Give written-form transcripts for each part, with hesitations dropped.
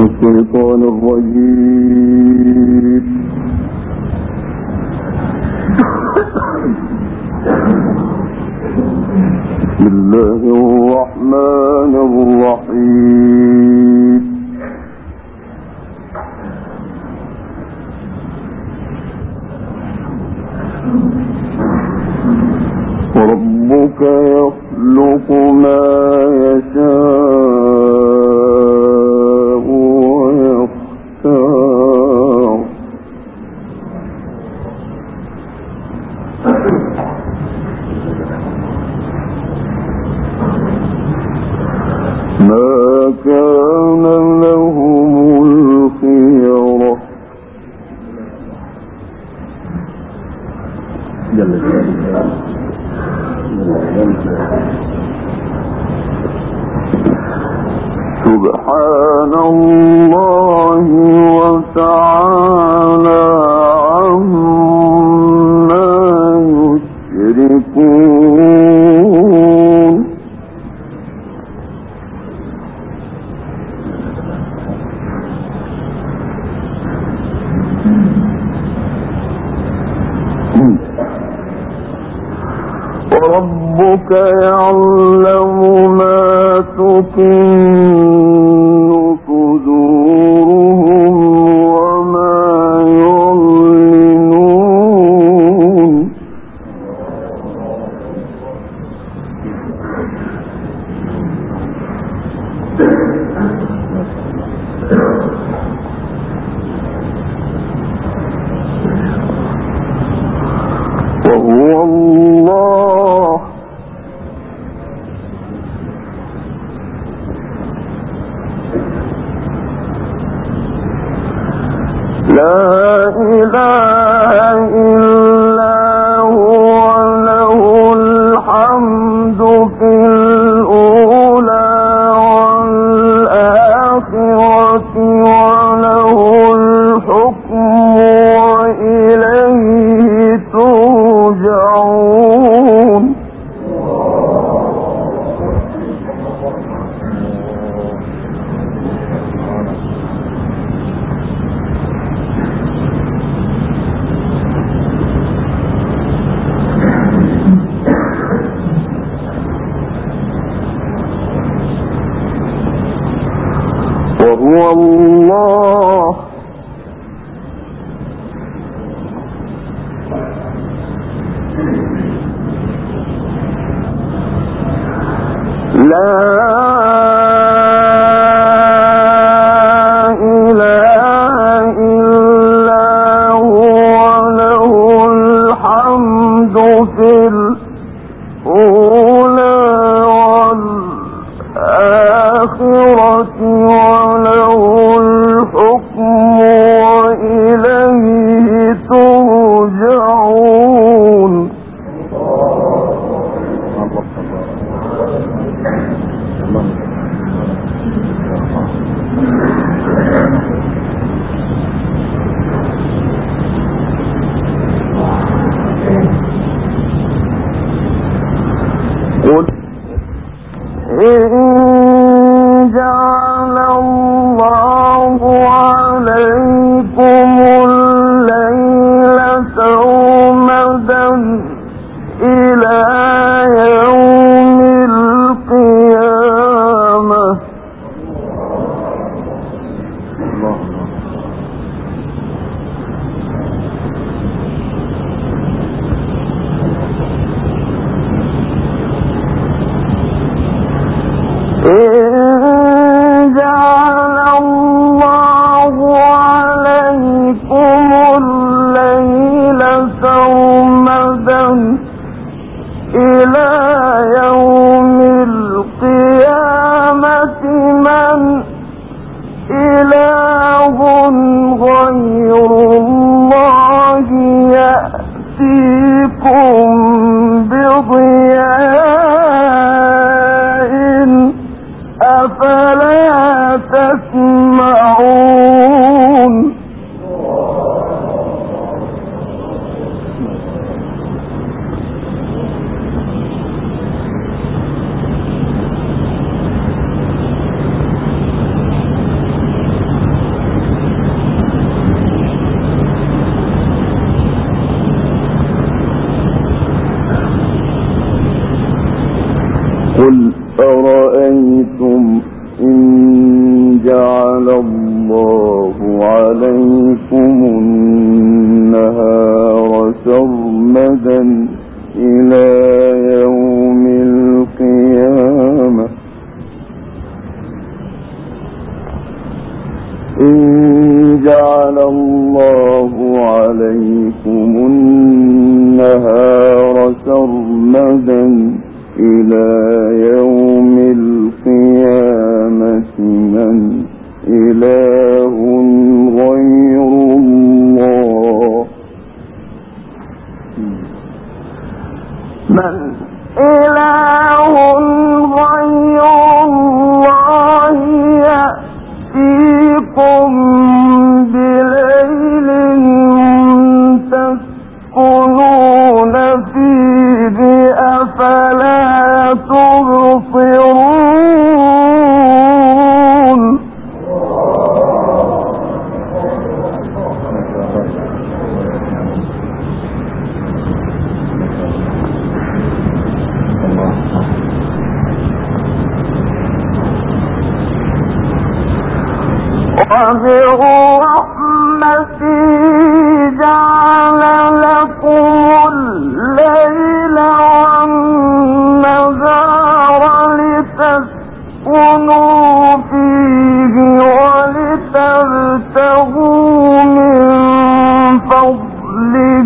الشيطان الرجيم. بسم الله الرحمن الرحيم. ربك يخلق ما يشاء ويختار ما كان لهم الخيرة سبحان الله وتعالى عما يشركون. وربك يعلم ما تكن صدورهم وما يعلنون. وهو الله لا إله إلا هو له الحمد في الأولى والآخرة وله الحكم وإليه ترجعون. وهو الله لا إله إلا هو له الحمد في الأولى والآخرة وله الحكم وإليه ترجعون. قل إن جعل الله عليكم الليل سرمدا إلى يوم القيامة أرأيتم إن جعل الله عليكم النهار سرمدا إلى يوم القيامة إن جعل الله عليكم النهار سرمدا إلى يوم القيامة من إله غير الله من إله غير الله يأتيكم بليل تسكنون فيه أفلا تبصرون وبرحمته جعل لكم الليل والنهار لتسكنوا فيه ولتبتغوا من فضله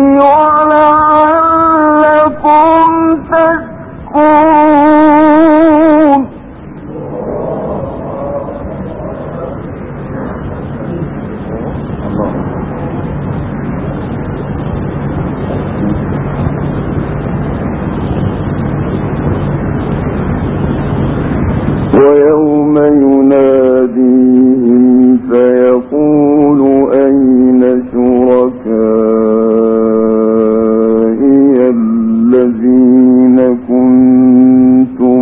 ولعلكم تشكرون ويوم يناديهم فيقول أين شركائي الذين كنتم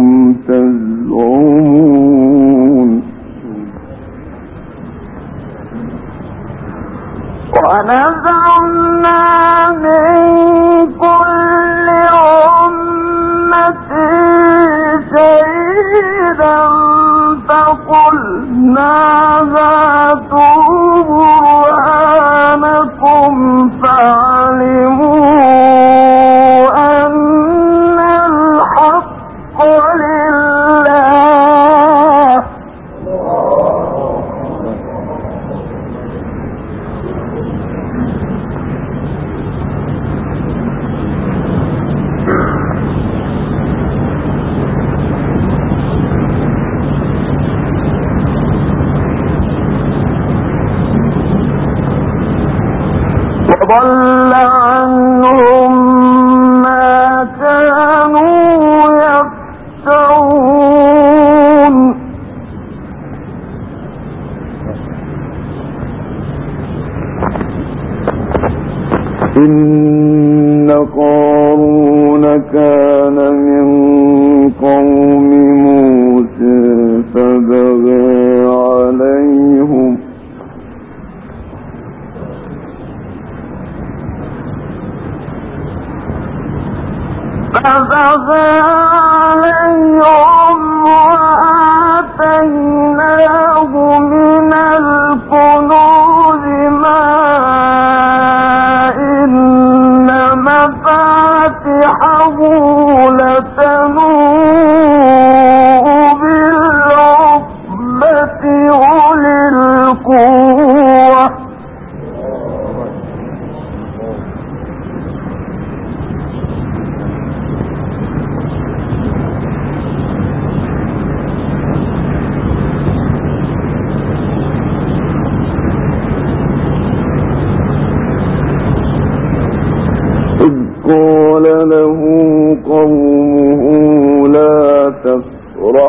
تزعمون ونزعنا من كل أمة شهيدا فقلنا هاتوا برهانكم فعلموا أن الحق لله وضل عنهم ما كانوا يفترون إن قارون كان من قوم موسى فبغى عليهم وآتيناه من الكنوز ما إن مفاتحه لتنوء بالعصبة أولي القوة قال له قومه لا تفرح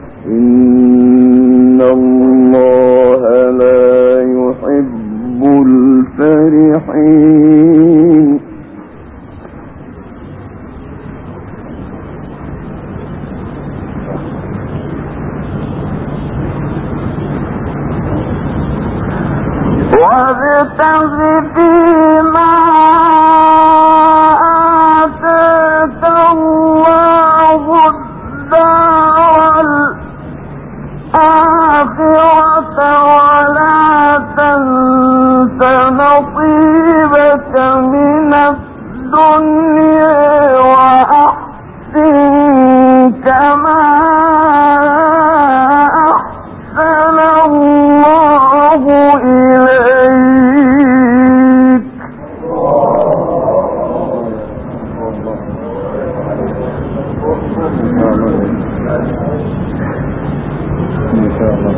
إن الله لا يحب الفرحين وابتغ فيما آتاك الله الدار إن شاء الله.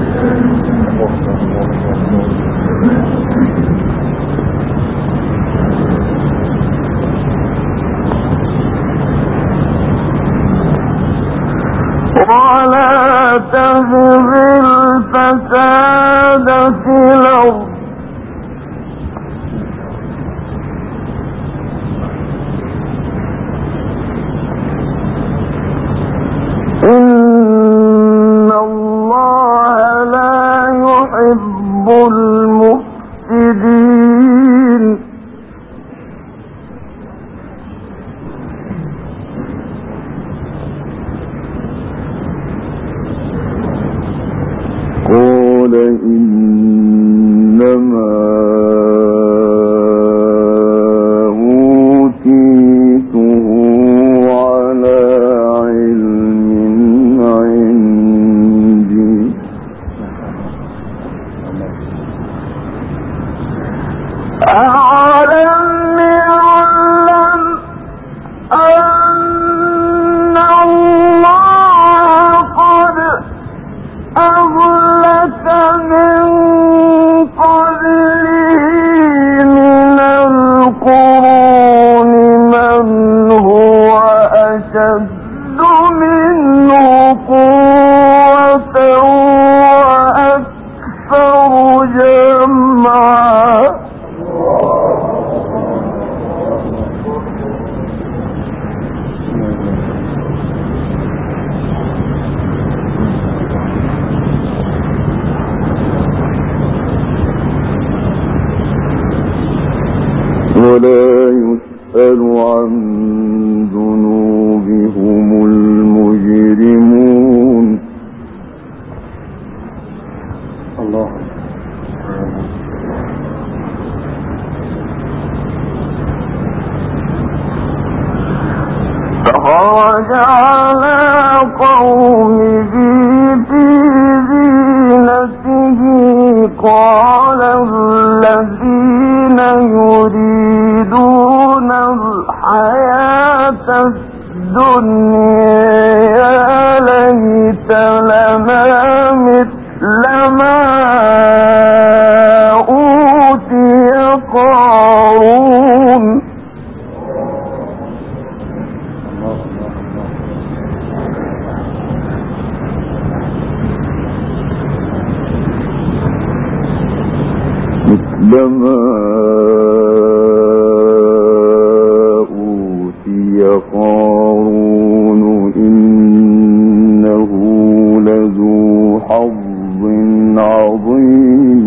ولا تبغ الفساد في الأرض إن الله لا يحب المفسدين قال إنما أوتيته على علم عندي أولم يعلم أن الله قد أهلك من قبله من القرون من هو أشد منه قوة وأكثر جمعا ولا يسأل عن ذنوبهم المجرمون الله. فخرج على قومه في زينته قال الذين يريدون الحياة الدنيا يا ليت لنا مثل ما أوتي قارون مثل ما أوتي قارون إنه لذو حظ عظيم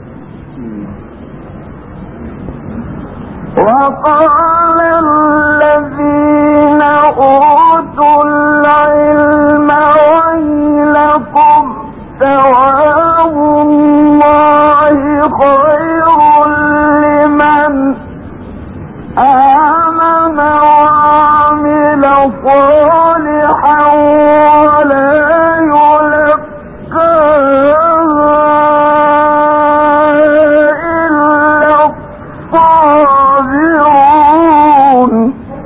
وقال الذين أوتوا العلم ويلكم ثواب الله خير لمن آمن وعمل صالحا ولا يلقاها إلا الصابرون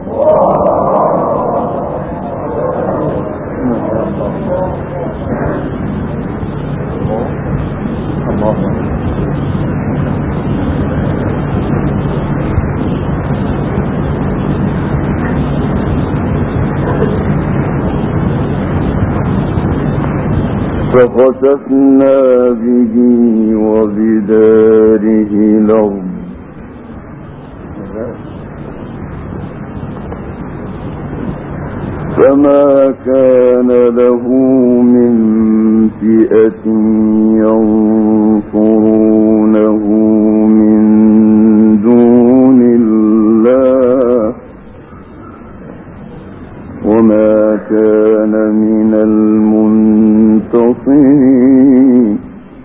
فخسفنا به وبداره الأرض فما كان له من فئة ينصرونه من دون الله وما كان من المنتصرين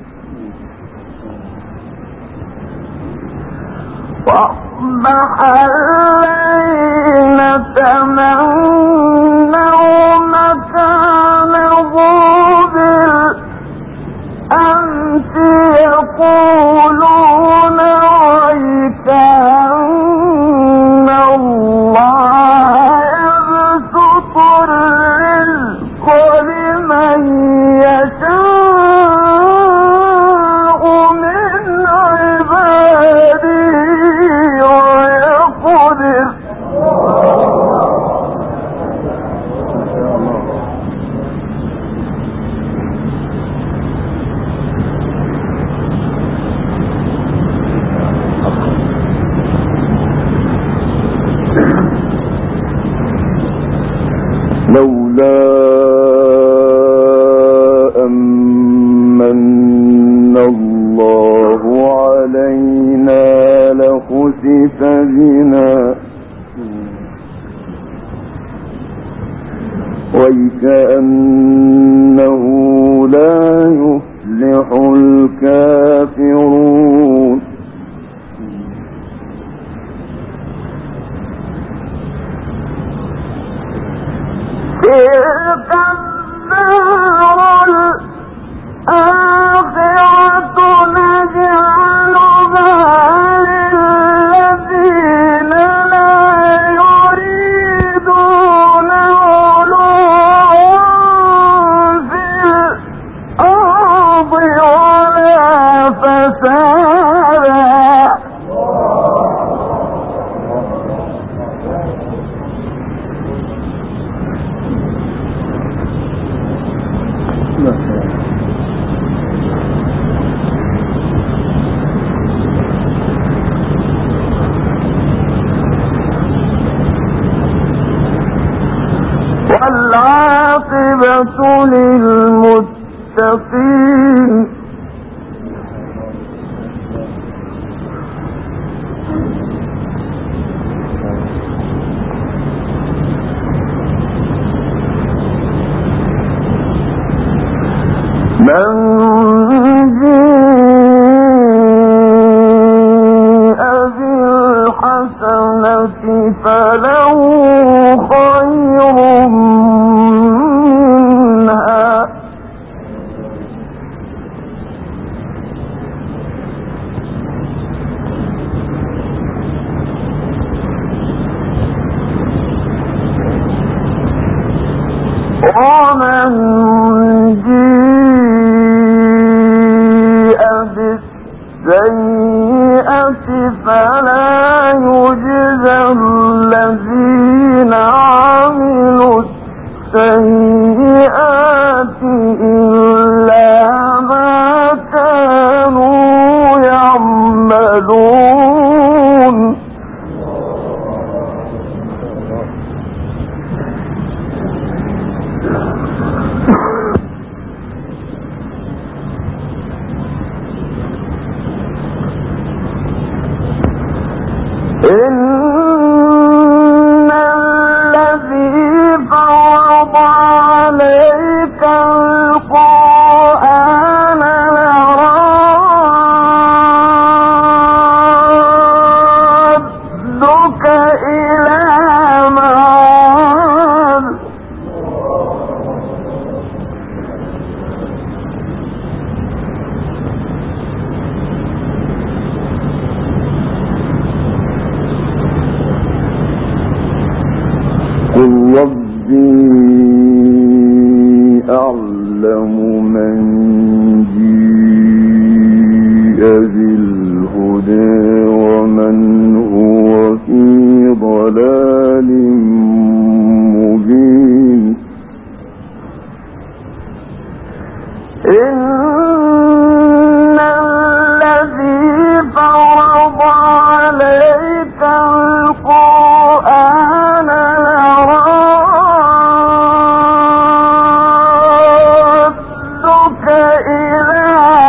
وأصبح الذين تمنوا مكانه بالأمس يقولون ويك أن الله يبسط الرزق لمن من يشاء من عباده ويقدر لولا أمن الله علينا لخسف بنا وكأنه لا يفلح الكافرون تلك الدار الآخرة نجعلها للذين لا يريدون علوا في الأرض ولا فسادا والعاقبة للمتقين من جاء بالحسنة فله خير منها ومن جاء بالسيئة فلا يجزى الذين عملوا السيئات إلا ما كانوا يعملون إن الذي فرض عليك القرآن لرادك إلى معاد قل ربي أعلم من جاء بالهدى ومن هو في ضلال مبين إن الذي فرض عليك القرآن لرادك إلى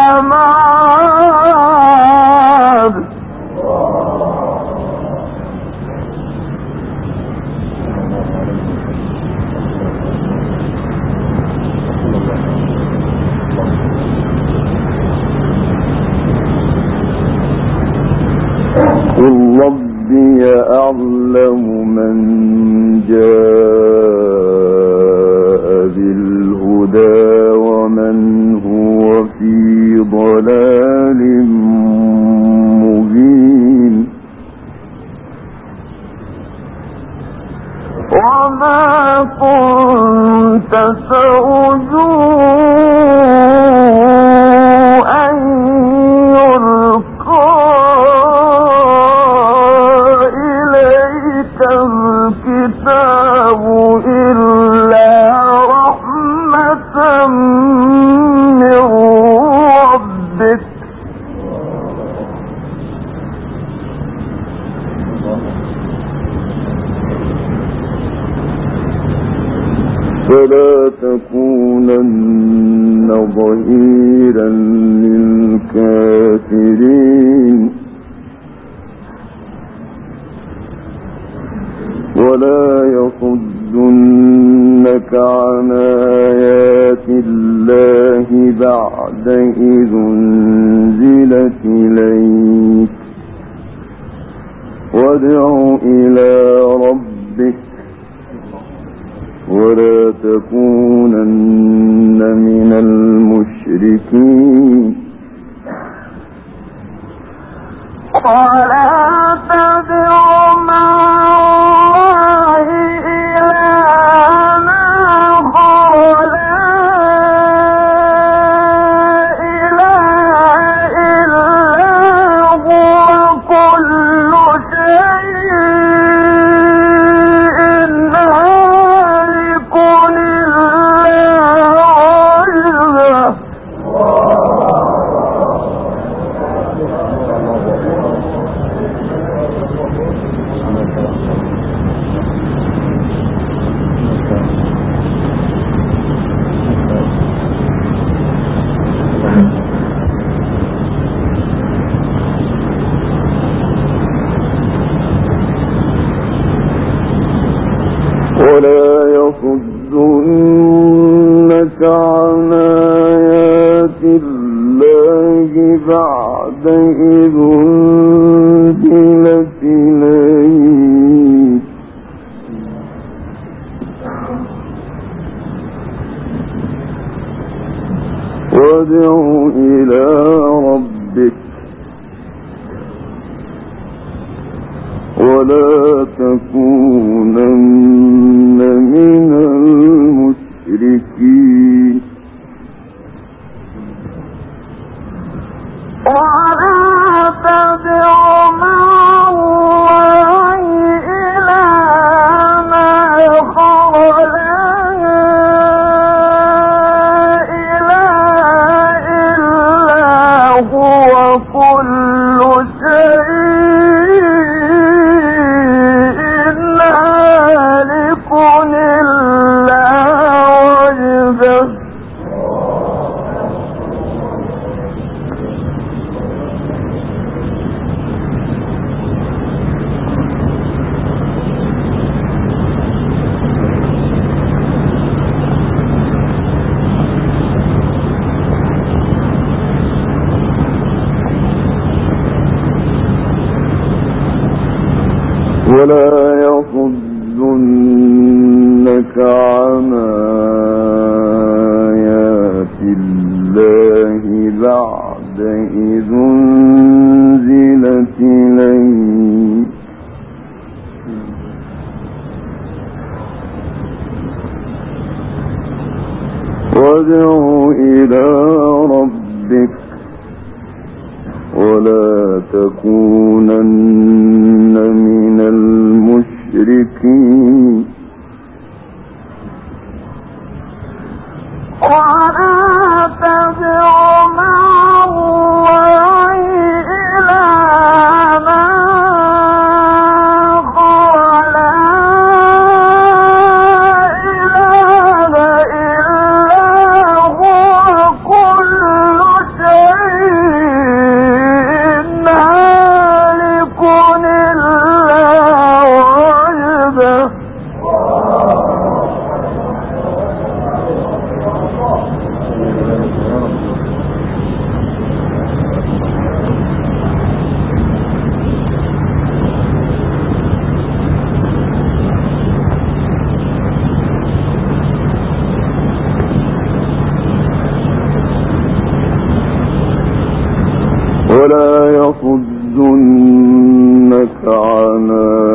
معاد قل ربي أعلم من جاء بالهدى ومن هو في ضلال مبين وما كنت ترجو من ربك فلا تكونن ظهيرا للكافرين ولا يصدنك عن آيات الله بعد إذ أنزلت إليك وادع إلى ربك ولا تكونن من المشركين ولا تدع مع الله إلهًا آخر لا إله إلا هو كل شيء هالك ولا يصدنك عن آيات الله بعد إذ أنزلت إليك وادع إلى ربك ولا تكونن من المشركين ولا تدع مع الله إلهًا آخر لا إله إلا هو كل شيء هالك إلا وجهه ولا يصدنك عن آيات الله بعد إذ أنزلت إليك وادع إلى ربك ولا تكونن من المشركين ولا تدع مع الله إلهًا آخر لا إله إلا هو كل شيء هالك إلا وجهه ولا يصدنك عن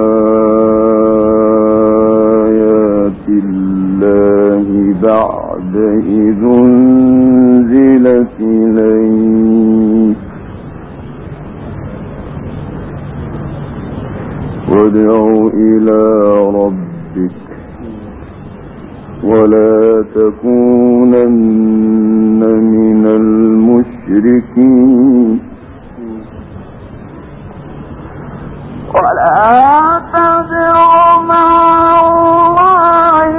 آيات الله بعد إذ أنزلت إليك وادع إلى ربك ولا تكونن من المشركين ولا تدع مع الله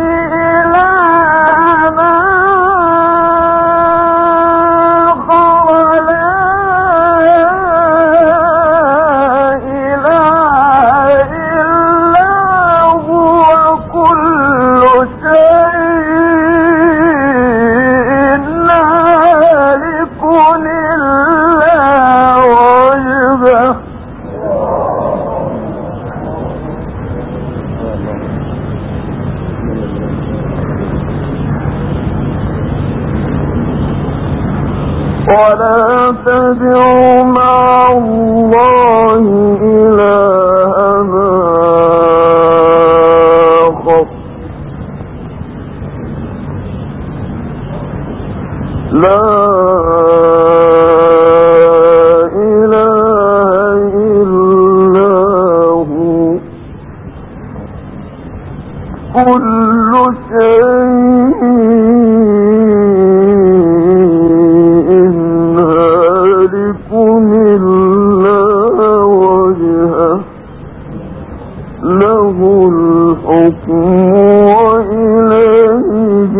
إلهًا آخر لا إله إلا هو كل شيء هالك إلا وجهه ولا تدع مع الله إلهًا آخر لا إله إلا هو كل شيء هالك إلا وجهه له الحكم وإليه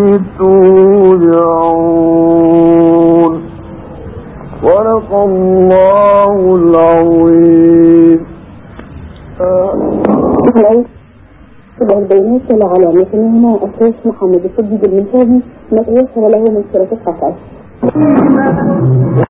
ترجعون صدق الله العظيم. تبقى البيانات على مثلنا الشيخ محمد الصديق المنتابي ما تيسر له من شركة قطع.